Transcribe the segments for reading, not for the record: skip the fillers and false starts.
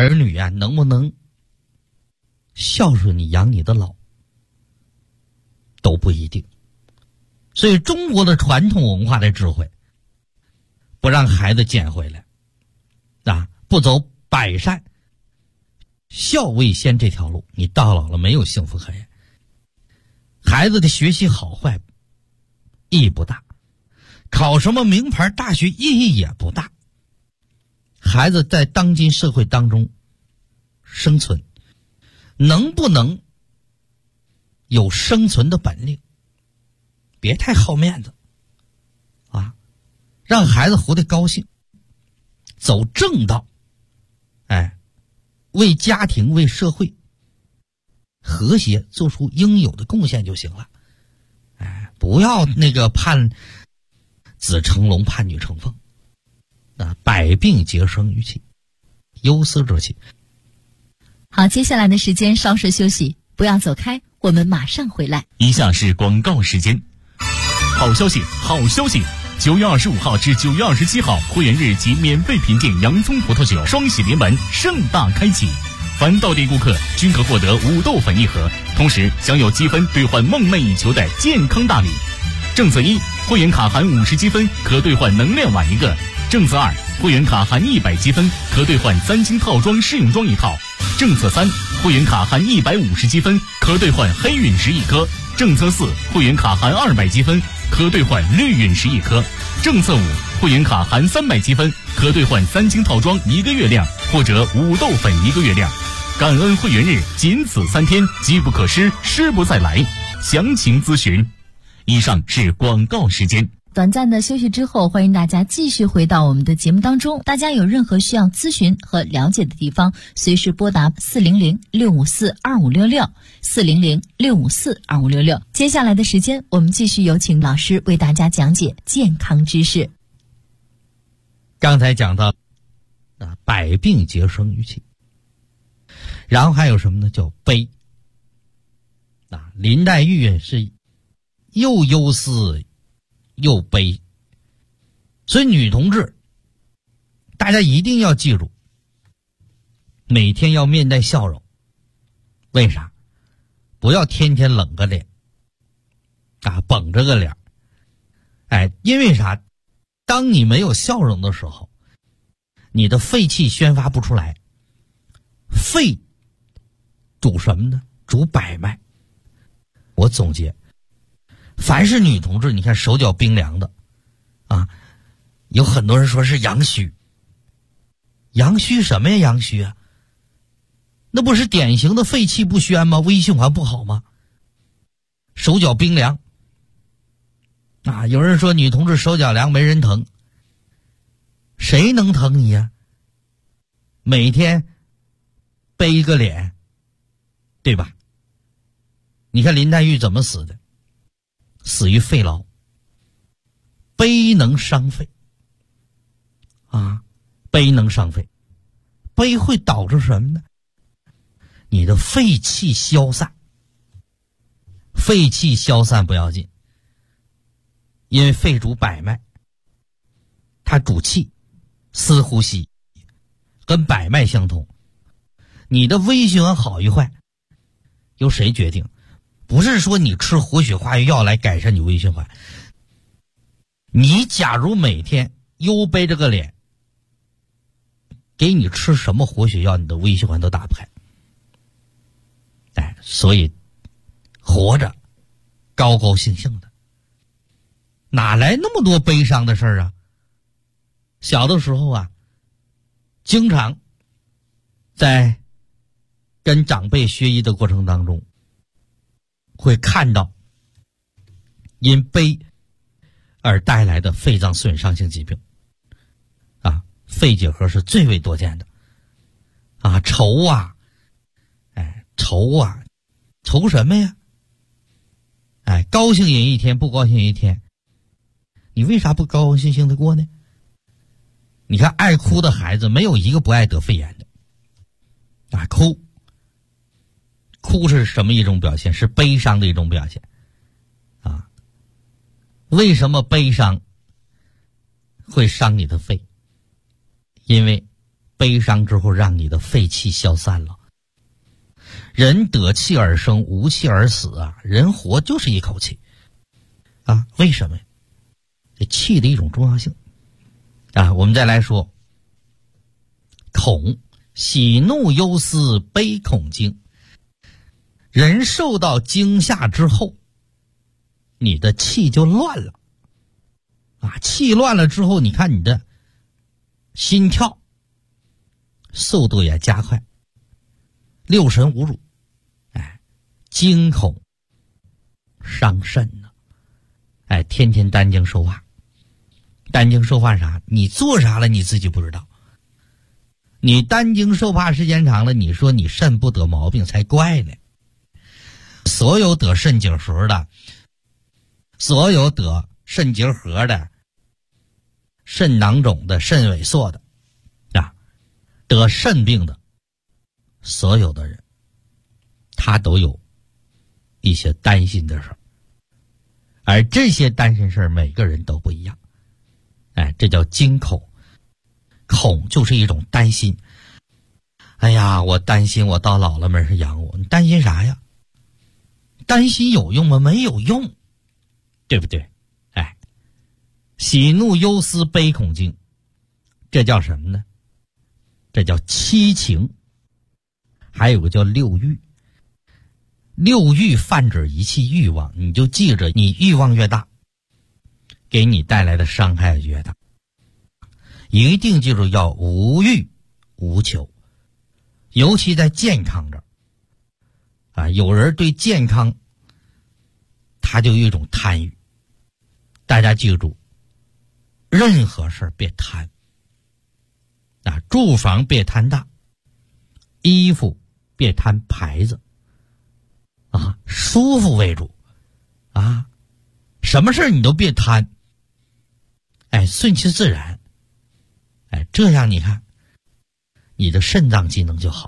儿女啊能不能孝顺你养你的老都不一定。所以中国的传统文化的智慧，不让孩子捡回来啊，不走百善孝为先这条路，你到老了没有幸福可言。孩子的学习好坏意义不大，考什么名牌大学意义也不大。孩子在当今社会当中生存，能不能有生存的本领，别太好面子啊，让孩子活得高兴，走正道，为家庭为社会和谐做出应有的贡献就行了。不要那个盼子成龙盼女成凤啊，百病皆生于气，忧思之气。 好，接下来的时间稍事休息，不要走开，我们马上回来。 以下是广告时间。好消息，好消息！9月25号至9月27号，会员日及免费品鉴洋葱葡萄酒双喜临门盛大开启，凡到店顾客均可获得5豆粉1盒，同时享有积分兑换梦寐以求的健康大礼。政策1，会员卡含50积分可兑换能量碗1个；政策2，会员卡含100积分可兑换3星套装试用装1套；政策3，会员卡含150积分可兑换黑陨石1颗；政策4，会员卡含200积分可兑换绿陨石1颗；政策5，会员卡含300积分可兑换3星套装1个月亮，或者5豆粉1个月亮。感恩会员日仅此3天，机不可失，失不再来。详情咨询。以上是广告时间。 短暂的休息之后，欢迎大家继续回到我们的节目当中。大家有任何需要咨询和了解的地方，随时拨打400-654-2566 400-654-2566。接下来的时间，我们继续有请老师为大家讲解健康知识。 刚才讲到百病皆生于气，然后还有什么呢？叫悲。林黛玉是又忧思又悲，所以女同志大家一定要记住，每天要面带笑容。为啥？不要天天冷个脸绷着个脸。因为啥？当你没有笑容的时候，你的肺气宣发不出来。肺主什么呢？主百脉。我总结，凡是女同志，你看手脚冰凉的有很多人说是阳虚。阳虚什么呀？阳虚啊，那不是典型的肺气不宣吗？微循环不好吗？手脚冰凉有人说女同志手脚凉没人疼，谁能疼你呀？每天背个脸，对吧？你看林黛玉怎么死的？死于肺痨。悲能伤肺悲能伤肺。悲会导致什么呢？你的肺气消散。肺气消散不要紧，因为肺主百脉，它主气，司呼吸，跟百脉相通。你的微循环好与坏由谁决定？不是说你吃活血化瘀药来改善你微循环。你假如每天又背着个脸，给你吃什么活血药，你的微循环都打不开。所以活着高高兴兴的，哪来那么多悲伤的事儿啊？小的时候经常在跟长辈学医的过程当中，会看到因悲而带来的肺脏损伤性疾病肺结核是最为多见的愁愁什么呀？高兴也一天，不高兴也一天，你为啥不高高兴兴的过呢？你看爱哭的孩子没有一个不爱得肺炎的哭是什么一种表现？是悲伤的一种表现为什么悲伤会伤你的肺？因为悲伤之后让你的废气消散了。人得气而生，无气而死啊！人活就是一口气啊！为什么呀？这气的一种重要性啊！我们再来说恐，喜怒忧思悲恐惊。人受到惊吓之后，你的气就乱了啊！气乱了之后，你看你的心跳速度也加快，六神无主，惊恐伤肾呢。天天担惊受怕，担惊受怕啥？你做啥了你自己不知道。你担惊受怕时间长了，你说你肾不得毛病才怪呢。所有得肾结核的，所有得肾结核的、肾囊肿的、肾萎缩的啊，得肾病的所有的人，他都有一些担心的事儿，而这些担心事儿每个人都不一样。这叫惊恐。恐就是一种担心。哎呀，我担心我到老了没人养我。你担心啥呀？担心有用吗？没有用，对不对？喜怒忧思悲恐惊，这叫什么呢？这叫七情。还有个叫六欲。六欲泛指一切欲望，你就记着，你欲望越大，给你带来的伤害越大。一定记住要无欲无求，尤其在健康这儿有人对健康他就有一种贪欲。大家记住，任何事儿别贪住房别贪大，衣服别贪牌子舒服为主什么事儿你都别贪，顺其自然，这样你看你的肾脏机能就好。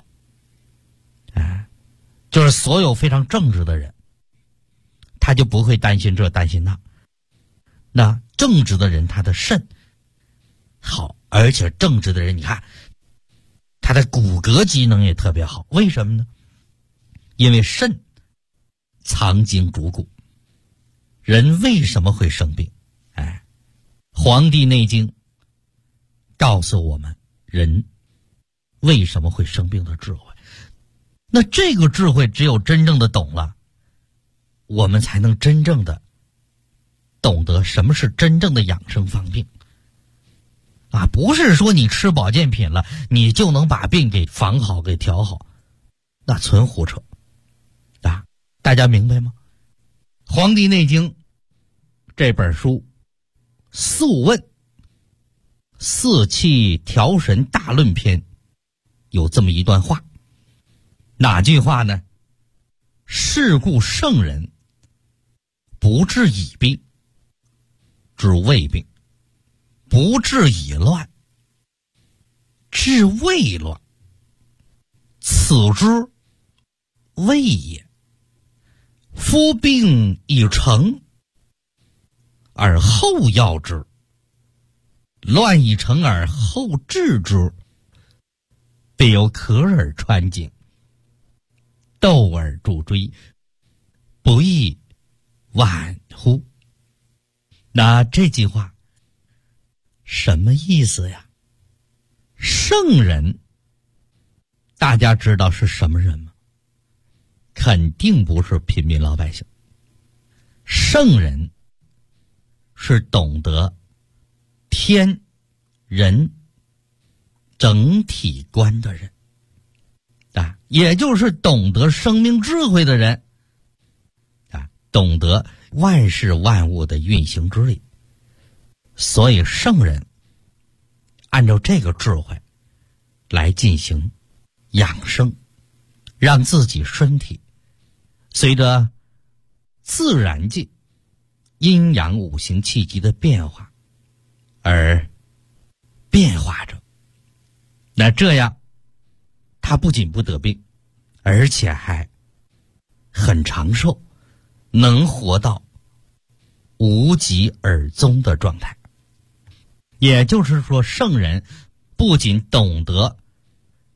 就是所有非常正直的人，他就不会担心这担心那。那正直的人他的肾好，而且正直的人你看他的骨骼机能也特别好。为什么呢？因为肾藏精主骨。人为什么会生病？黄帝内经告诉我们人为什么会生病的智慧。那这个智慧只有真正的懂了，我们才能真正的懂得什么是真正的养生防病不是说你吃保健品了你就能把病给防好给调好，那纯胡扯大家明白吗？黄帝内经这本书素问四气调神大论篇有这么一段话。哪句话呢？是故圣人不治已病，治未病；不治已乱，治未乱。此之谓也。夫病已成而后药之，乱已成而后治之，必有咳而穿颈，斗而助椎，不亦晚乎？那这句话什么意思呀？圣人大家知道是什么人吗？肯定不是平民老百姓。圣人是懂得天人整体观的人也就是懂得生命智慧的人懂得万事万物的运行之理。所以圣人按照这个智慧来进行养生，让自己身体随着自然界阴阳五行气机的变化而变化着。那这样他不仅不得病，而且还很长寿，能活到无疾而终的状态。也就是说，圣人不仅懂得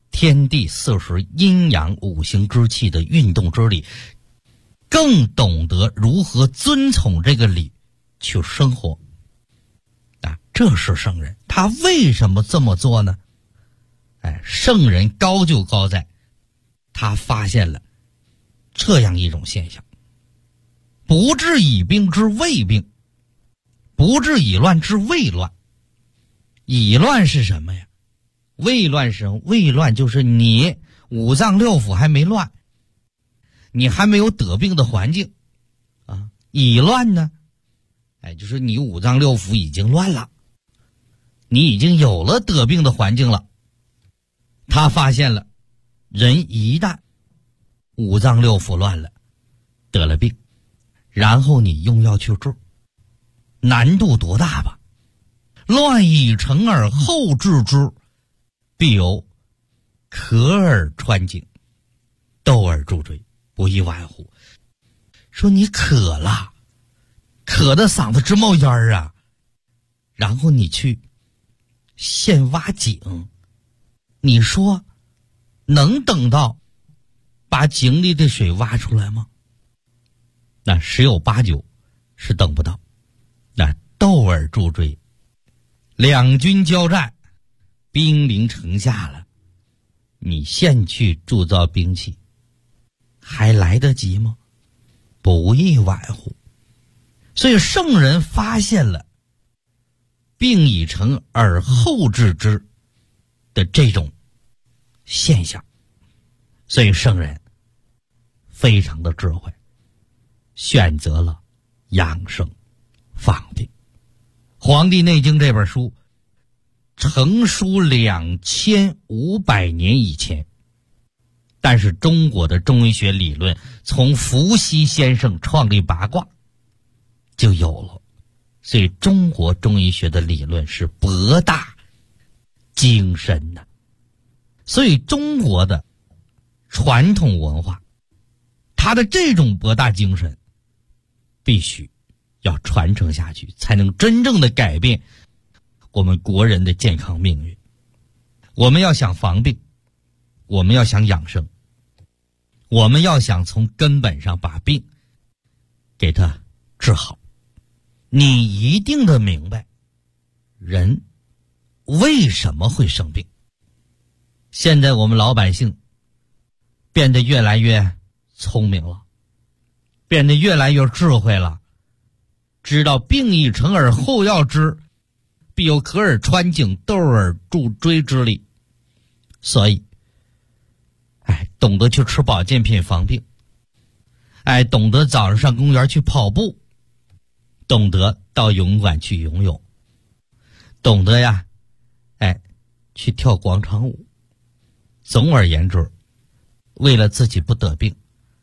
天地四时阴阳五行之气的运动之理，更懂得如何遵从这个理去生活。这是圣人，他为什么这么做呢？圣人高就高在他发现了这样一种现象：不治已病之未病，不治已乱之未乱。已乱是什么呀？未乱是什么？未乱就是你五脏六腑还没乱，你还没有得病的环境啊。已乱呢，就是你五脏六腑已经乱了，你已经有了得病的环境了。他发现了，人一旦五脏六腑乱了，得了病，然后你用药去治，难度多大吧？乱已成而后治之，必有咳而穿颈，窦而助椎，不亦晚乎。说你渴了，渴得嗓子直冒烟啊，然后你去现挖井，你说能等到把井里的水挖出来吗？那十有八九是等不到。那窦而助椎，两军交战，兵临城下了，你现去铸造兵器，还来得及吗？不亦晚乎。所以圣人发现了病已成而后治之的这种现象，所以圣人非常的智慧，选择了养生防病。《黄帝内经》这本书成书2500年以前，但是中国的中医学理论从伏羲先生创立八卦就有了，所以中国中医学的理论是博大精深的。所以中国的传统文化，它的这种博大精深必须要传承下去，才能真正的改变我们国人的健康命运。我们要想防病，我们要想养生，我们要想从根本上把病给它治好，你一定得明白人为什么会生病。现在我们老百姓变得越来越聪明了，变得越来越智慧了，知道病已成而后要治，必有咳而穿颈，窦而助椎之理。所以懂得去吃保健品防病，懂得早上上公园去跑步，懂得到游泳馆去游泳，懂得呀去跳广场舞。总而言之，为了自己不得病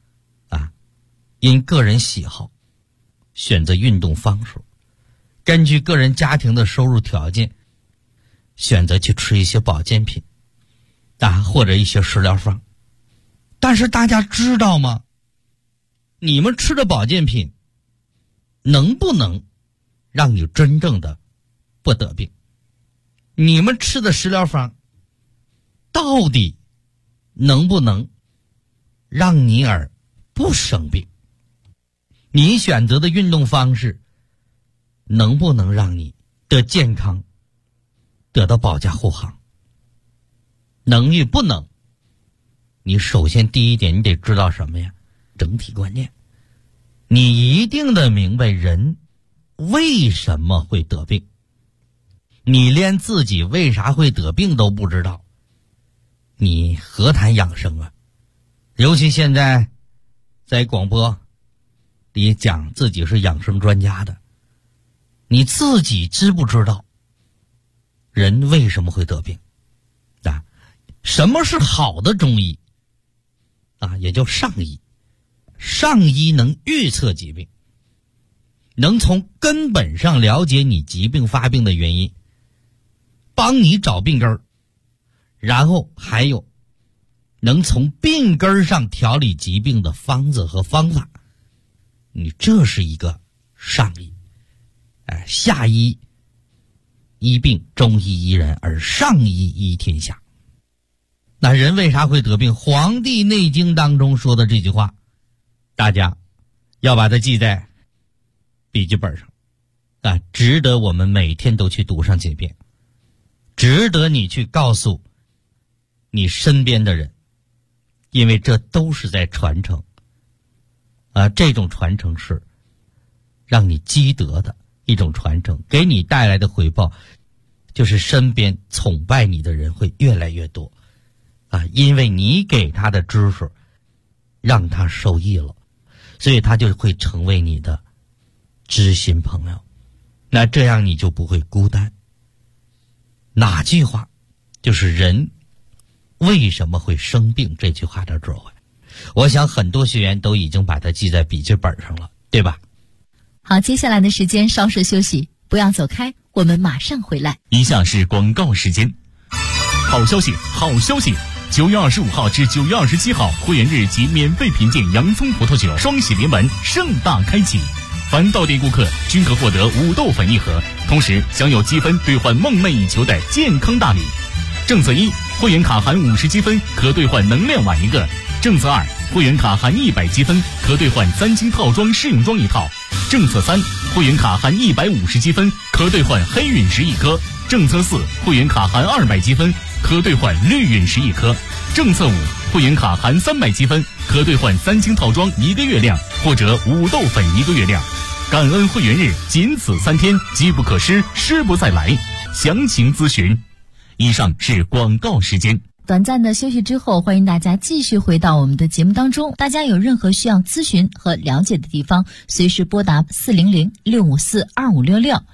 因个人喜好选择运动方式，根据个人家庭的收入条件选择去吃一些保健品或者一些食疗方。但是大家知道吗？你们吃的保健品能不能让你真正的不得病？你们吃的食疗方到底能不能让你而不生病？你选择的运动方式能不能让你的健康得到保驾护航？能与不能，你首先第一点你得知道什么呀？整体观念。你一定得明白人为什么会得病。你连自己为啥会得病都不知道，你何谈养生啊？尤其现在在广播里讲自己是养生专家的，你自己知不知道人为什么会得病？什么是好的中医也叫上医。上医能预测疾病，能从根本上了解你疾病发病的原因，帮你找病根儿，然后还有能从病根上调理疾病的方子和方法。你这是一个上医。下医医病，中医医人，而上医医天下。 那人为啥会得病？《黄帝内经》当中说的这句话，大家要把它记在笔记本上啊，值得我们每天都去读上几遍，值得你去告诉你身边的人，因为这都是在传承啊，这种传承是让你积德的一种传承，给你带来的回报就是身边崇拜你的人会越来越多啊，因为你给他的知识让他受益了，所以他就会成为你的知心朋友，那这样你就不会孤单。哪句话？就是人为什么会生病这句话的智慧。我想很多学员都已经把它记在笔记本上了，对吧？ 好，接下来的时间稍事休息，不要走开，我们马上回来。 以下是广告时间。好消息，好消息！9月25号至9月27号，会员日及免费品鉴洋葱葡萄酒双喜临门盛大开启，凡到店顾客均可获得5豆粉1盒，同时享有积分兑换梦寐以求的健康大礼。政策1，会员卡含50积分可兑换能量碗1个；政策2，会员卡含100积分可兑换3星套装试用装1套；政策3，会员卡含150积分可兑换黑陨石1颗；政策4，会员卡含200积分可兑换绿陨石1颗；政策5，会员卡含300积分可兑换3星套装1个月量或者5豆粉1个月量。感恩会员日仅此3天，机不可失，失不再来。详情咨询。以上是广告时间。 短暂的休息之后，欢迎大家继续回到我们的节目当中。大家有任何需要咨询和了解的地方，随时拨打400-654-2566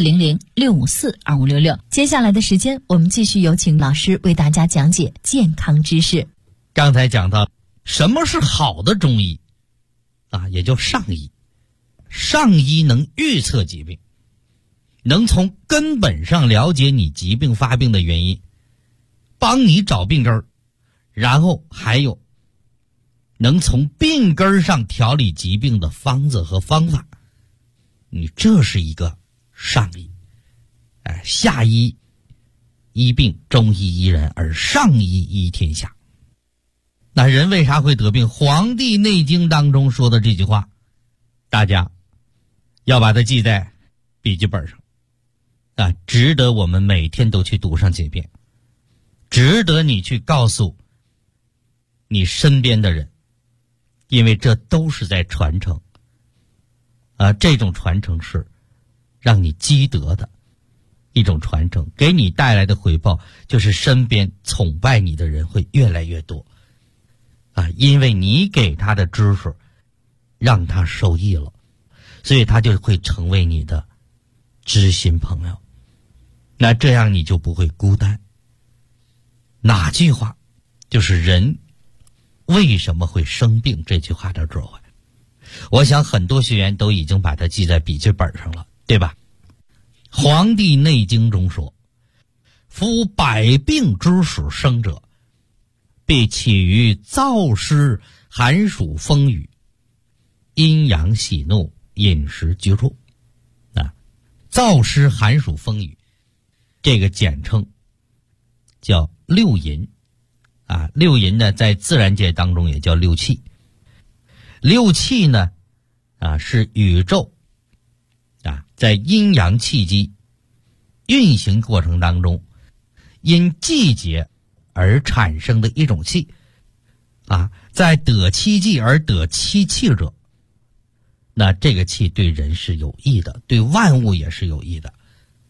400-654-2566。接下来的时间，我们继续有请老师为大家讲解健康知识。 刚才讲到什么是好的中医啊，也叫上医。上医能预测疾病，能从根本上了解你疾病发病的原因，帮你找病根儿，然后还有能从病根上调理疾病的方子和方法。你这是一个上医。下医医病，中医医人，而上医医天下。那人为啥会得病？《黄帝内经》当中说的这句话，大家要把它记在笔记本上啊，值得我们每天都去读上几遍，值得你去告诉你身边的人，因为这都是在传承啊，这种传承是让你积德的一种传承，给你带来的回报就是身边崇拜你的人会越来越多啊，因为你给他的知识让他受益了，所以他就会成为你的知心朋友，那这样你就不会孤单。哪句话？就是人为什么会生病这句话的智慧。我想很多学员都已经把它记在笔记本上了，对吧？《黄帝内经》中说，夫百病之始生者，必起于燥湿寒暑风雨，阴阳喜怒饮食居处啊。燥湿寒暑风雨这个简称叫六淫啊，六淫呢在自然界当中也叫六气。六气呢是宇宙在阴阳气机运行过程当中因季节而产生的一种气在得其季而得其气者，那这个气对人是有益的，对万物也是有益的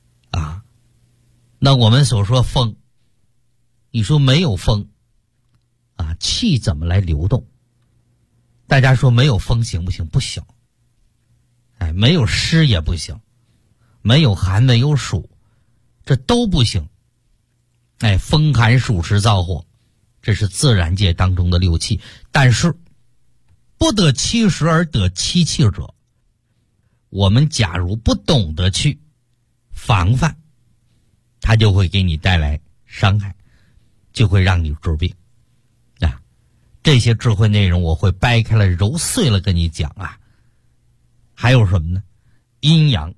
那我们所说风，你说没有风气怎么来流动？大家说没有风行不行？不行。没有湿也不行，没有寒没有暑，这都不行。风寒暑湿燥火，这是自然界当中的六气。但是不得其时而得其气者，我们假如不懂得去防范，它就会给你带来伤害，就会让你治病这些智慧内容我会掰开了揉碎了跟你讲还有什么呢？阴阳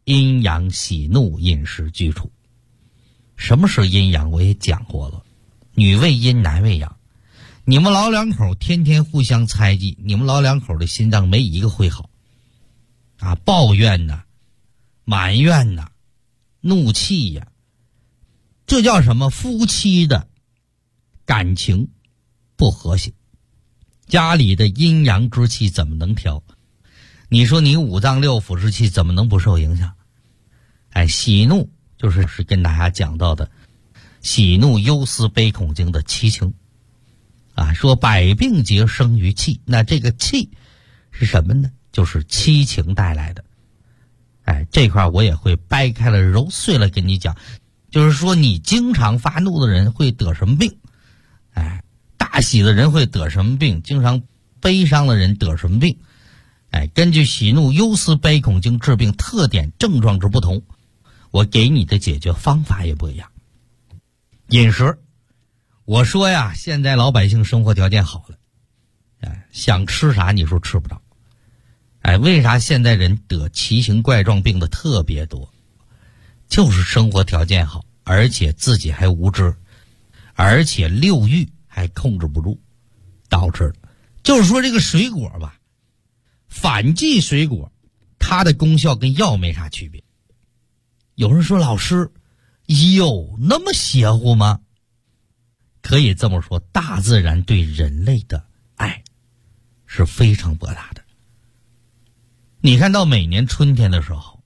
喜怒饮食居处。什么是阴阳？我也讲过了。 女为阴，男为阳。你们老两口天天互相猜忌，你们老两口的心脏没一个会好啊！抱怨呐，埋怨呐，怒气呀，这叫什么？夫妻的感情不和谐，家里的阴阳之气怎么能调？你说你五脏六腑之气怎么能不受影响？喜怒就是跟大家讲到的喜怒忧思悲恐惊的七情啊，说百病皆生于气，那这个气是什么呢？就是七情带来的。这块我也会掰开了揉碎了跟你讲，就是说你经常发怒的人会得什么病，大喜的人会得什么病，经常悲伤的人得什么病。根据喜怒忧思悲恐惊治病特点症状之不同，我给你的解决方法也不一样。饮食，我说呀，现在老百姓生活条件好了，想吃啥你说吃不着。为啥现在人得奇形怪状病的特别多？就是生活条件好，而且自己还无知，而且六欲还控制不住，导致的。就是说这个水果吧，反季水果它的功效跟药没啥区别。有人说老师有那么邪乎吗？可以这么说，大自然对人类的爱是非常博大的。你看到每年春天的时候，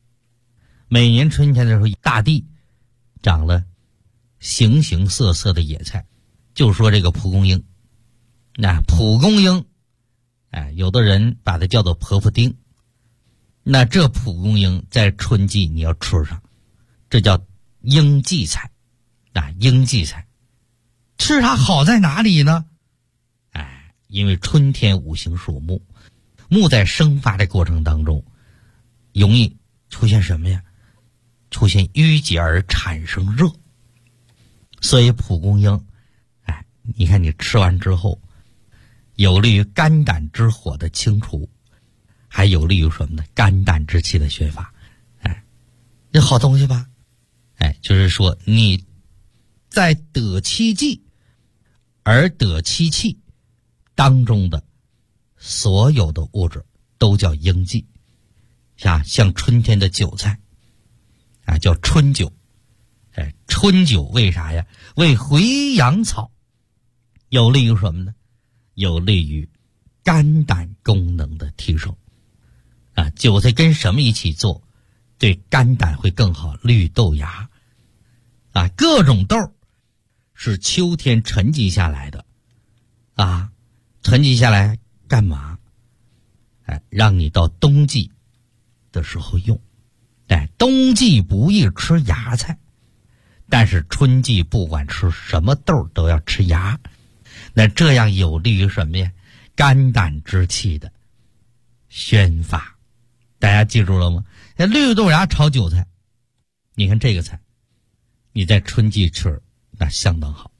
大地长了形形色色的野菜，就说这个蒲公英。那蒲公英有的人把它叫做婆婆丁。那这蒲公英在春季你要吃上，这叫应季菜。应季菜吃它好在哪里呢？因为春天五行属木，木在生发的过程当中容易出现什么呀？出现淤结而产生热。所以蒲公英你看你吃完之后有利于肝胆之火的清除，还有利于什么呢？肝胆之气的宣发。这好东西吧？就是说你在得七季而得七气当中的所有的物质都叫应季。像春天的韭菜叫春韭。春韭为啥呀？为回阳草，有利于什么呢？有利于肝胆功能的提升。韭菜跟什么一起做对肝胆会更好？绿豆芽。各种豆是秋天沉积下来的。沉积下来干嘛？让你到冬季的时候用。冬季不宜吃芽菜，但是春季不管吃什么豆都要吃芽。那这样有利于什么呀？肝胆之气的宣发。大家记住了吗？绿豆芽炒韭菜，你看这个菜你在春季吃那相当好。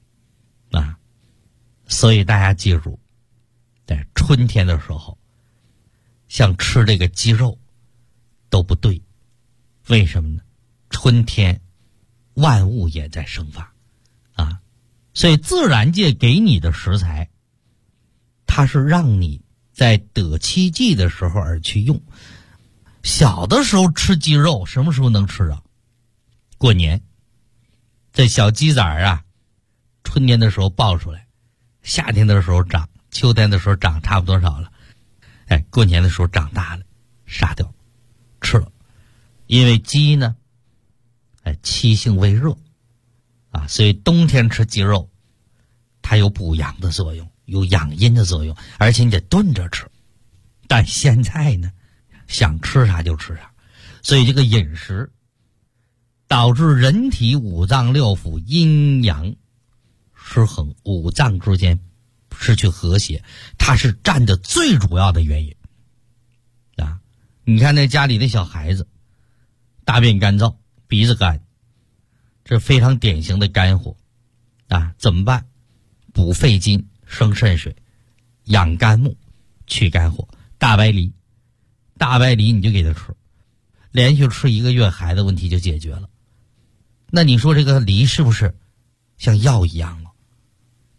所以大家记住，在春天的时候像吃这个鸡肉都不对。为什么呢？春天万物也在生发所以自然界给你的食材，它是让你在得七季的时候而去用。小的时候吃鸡肉什么时候能吃啊？过年。这小鸡崽春天的时候抱出来，夏天的时候长，秋天的时候长差不多少了，过年的时候长大了，杀掉吃了。因为鸡呢七性为热所以冬天吃鸡肉它有补阳的作用，有养阴的作用，而且你得炖着吃。但现在呢想吃啥就吃啥，所以这个饮食导致人体五脏六腑阴阳失衡，五脏之间失去和谐，它是占的最主要的原因你看那家里的小孩子大便干燥，鼻子干，这非常典型的肝火怎么办？补肺金，生肾水，养肝木，去肝火。大白梨你就给他吃，连续吃1个月，孩子问题就解决了。那你说这个梨是不是像药一样了？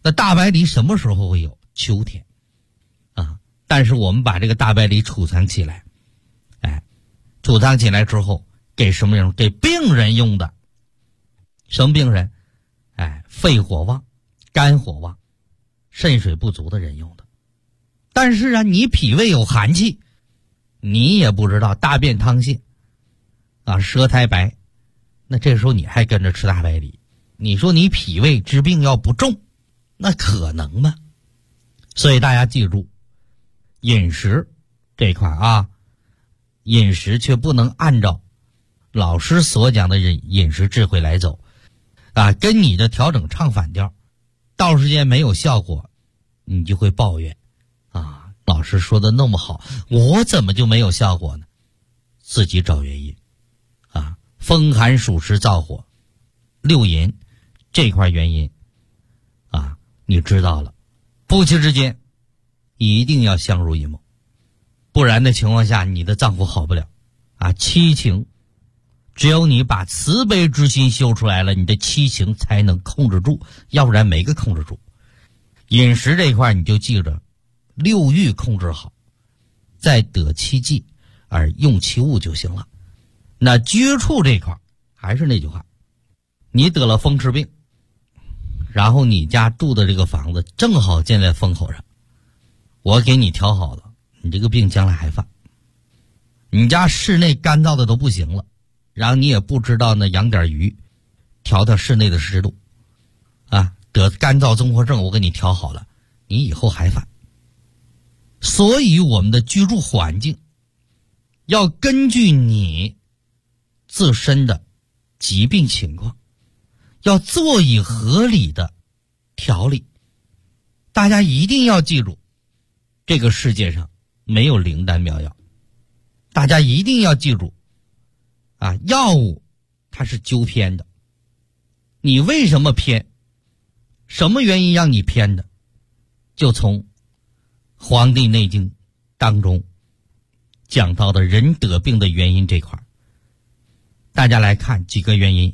那大白梨什么时候会有？秋天啊。但是我们把这个大白梨储藏起来，储藏起来之后给什么人？给病人用的。什么病人？肺火旺、肝火旺、肾水不足的人用的。但是啊，你脾胃有寒气，你也不知道，大便溏泻啊，舌苔白，那这时候你还跟着吃大白梨，你说你脾胃之病要不重，那可能吗？所以大家记住，饮食这块啊，饮食却不能按照老师所讲的饮食智慧来走啊，跟你的调整唱反调，到时间没有效果，你就会抱怨啊，老师说的那么好，我怎么就没有效果呢？自己找原因啊，风寒暑湿燥火六淫这块原因啊，你知道了，夫妻之间一定要相濡以沫，不然的情况下你的脏腑好不了啊。七情只有你把慈悲之心修出来了，你的七情才能控制住，要不然没个控制住。饮食这一块你就记着，六欲控制好，再得其剂而用其物就行了。那居处这块还是那句话，你得了风湿病，然后你家住的这个房子正好建在风口上，我给你调好了，你这个病将来还犯。你家室内干燥的都不行了，然后你也不知道呢，养点鱼调室内的湿度啊，得干燥综合症我给你调好了，你以后还犯。所以我们的居住环境要根据你自身的疾病情况，要做以合理的调理。大家一定要记住，这个世界上没有灵丹妙药，大家一定要记住啊，药物它是纠偏的。你为什么偏？什么原因让你偏的？就从《黄帝内经》当中讲到的人得病的原因这块，大家来看几个原因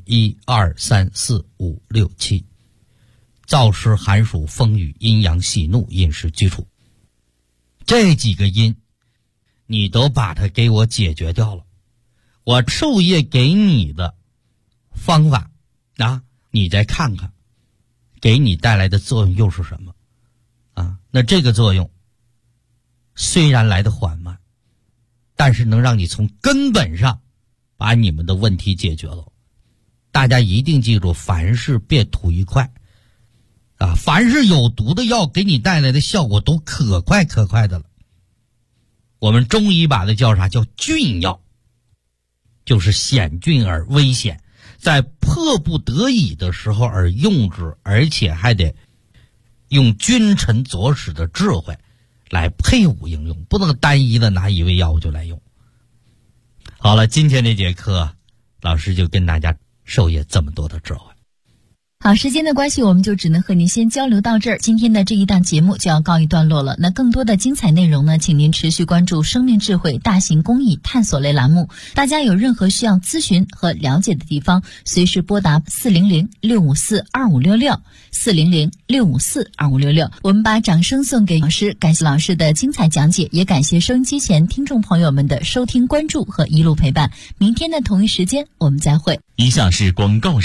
：1、2、3、4、5、6、7，燥湿寒暑风雨阴阳喜怒饮食居处，这几个因你都把它给我解决掉了。我授业给你的方法啊，你再看看给你带来的作用又是什么啊？那这个作用虽然来得缓慢，但是能让你从根本上把你们的问题解决了。大家一定记住，凡事别图一快啊！凡是有毒的药给你带来的效果都可快可快的了。我们中医把它叫啥？叫峻药，就是险峻而危险，在迫不得已的时候而用之，而且还得用君臣佐使的智慧来配伍应用，不能单一的拿一味药物就来用。好了，今天这节课老师就跟大家授业这么多的智慧。 好，时间的关系，我们就只能和您先交流到这儿。今天的这一档节目就要告一段落了。那更多的精彩内容呢，请您持续关注生命智慧大型公益探索类栏目。大家有任何需要咨询和了解的地方，随时拨打400-654-2566 400-654-2566。我们把掌声送给老师，感谢老师的精彩讲解，也感谢收音机前听众朋友们的收听关注和一路陪伴。明天的同一时间我们再会。 以下是广告